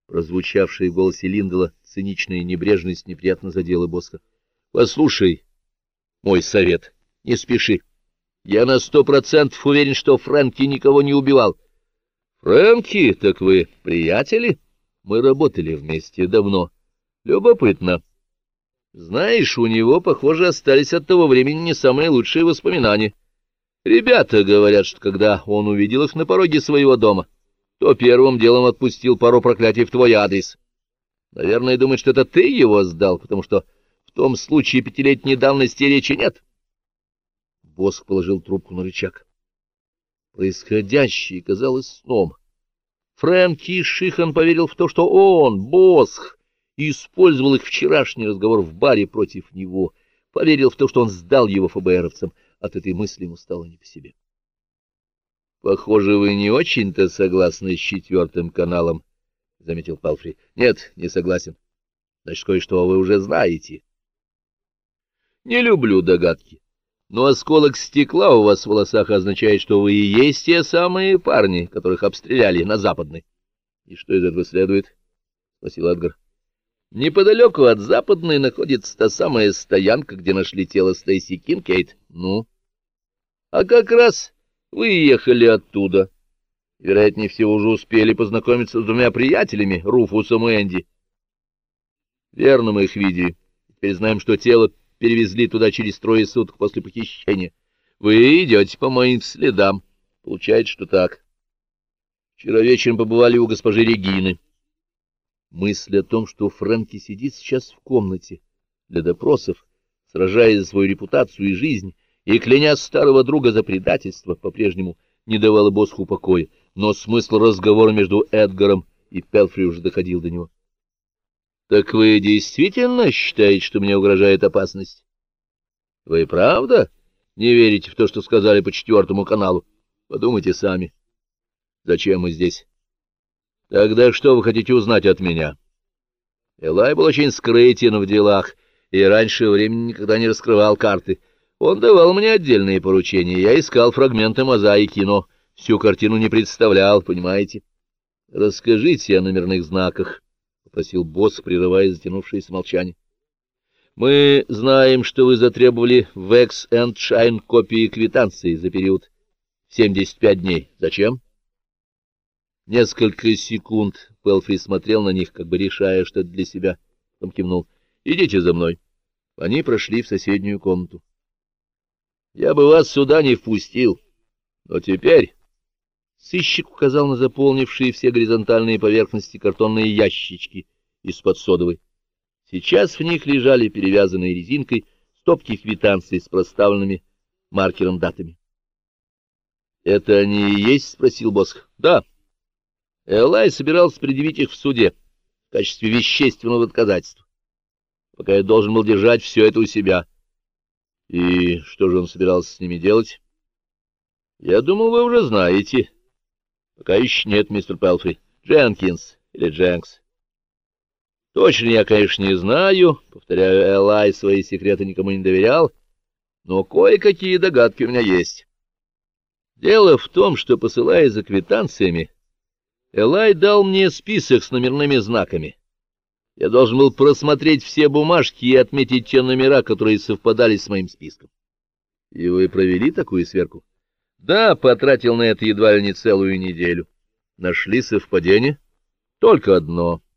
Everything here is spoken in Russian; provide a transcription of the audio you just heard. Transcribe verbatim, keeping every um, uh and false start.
Прозвучавшая в голосе Линдела циничная небрежность неприятно задела Босха. — Послушай мой совет, не спеши. Я на сто процентов уверен, что Фрэнки никого не убивал. — Фрэнки? Так вы приятели? Мы работали вместе давно. Любопытно. Знаешь, у него, похоже, остались от того времени не самые лучшие воспоминания. Ребята говорят, что когда он увидел их на пороге своего дома, то первым делом отпустил пару проклятий в твой адрес. Наверное, думает, что это ты его сдал, потому что в том случае пятилетней давности речи нет. Босх положил трубку на рычаг. Происходящее казалось сном. Фрэнки Шихан поверил в то, что он, Босх, использовал их вчерашний разговор в баре против него, поверил в то, что он сдал его эф бэ эровцам. От этой мысли ему стало не по себе. — Похоже, вы не очень-то согласны с четвертым каналом, — заметил Палфри. — Нет, не согласен. Значит, кое-что вы уже знаете. — Не люблю догадки, но осколок стекла у вас в волосах означает, что вы и есть те самые парни, которых обстреляли на Западной. — И что из этого следует? — спросил Эдгар. — Неподалеку от Западной находится та самая стоянка, где нашли тело Стейси Кинкейд. — Ну? — А как раз вы ехали оттуда. Вероятнее всего, уже успели познакомиться с двумя приятелями, Руфусом и Энди. — Верно, мы их видели. Теперь знаем, что тело перевезли туда через трое суток после похищения. Вы идете по моим следам. Получается, что так. Вчера вечером побывали у госпожи Регины. Мысль о том, что Фрэнки сидит сейчас в комнате для допросов, сражаясь за свою репутацию и жизнь, и кляня старого друга за предательство, по-прежнему не давала Босху покоя, но смысл разговора между Эдгаром и Пелфри уже доходил до него. — Так вы действительно считаете, что мне угрожает опасность? — Вы правда не верите в то, что сказали по четвертому каналу? Подумайте сами. Зачем мы здесь? — Тогда что вы хотите узнать от меня? Элай был очень скрытен в делах и раньше времени никогда не раскрывал карты. Он давал мне отдельные поручения, я искал фрагменты мозаики, но всю картину не представлял, понимаете? — Расскажите о номерных знаках, — попросил босс, прерывая затянувшееся молчание. — Мы знаем, что вы затребовали в Экс энд Шайн копии квитанции за период семьдесят пять дней. Зачем? Несколько секунд Пелфри смотрел на них, как бы решая что-то для себя. Потом кивнул. — Идите за мной. Они прошли в соседнюю комнату. — Я бы вас сюда не впустил, но теперь... Сыщик указал на заполнившие все горизонтальные поверхности картонные ящички из-под содовой. Сейчас в них лежали перевязанные резинкой стопки квитанций с проставленными маркером датами. — Это они и есть? — спросил Босх. — Да. Элай собирался предъявить их в суде в качестве вещественного доказательства, пока я должен был держать все это у себя. — И что же он собирался с ними делать? — Я думал, вы уже знаете. — Пока еще нет, мистер Пелфри. Дженкинс или Дженкс. — Точно я, конечно, не знаю. Повторяю, Элай свои секреты никому не доверял, но кое-какие догадки у меня есть. Дело в том, что, посылая за квитанциями, Элай дал мне список с номерными знаками. Я должен был просмотреть все бумажки и отметить те номера, которые совпадали с моим списком. — И вы провели такую сверку? — Да, потратил на это едва ли не целую неделю. Нашли совпадение? — Только одно.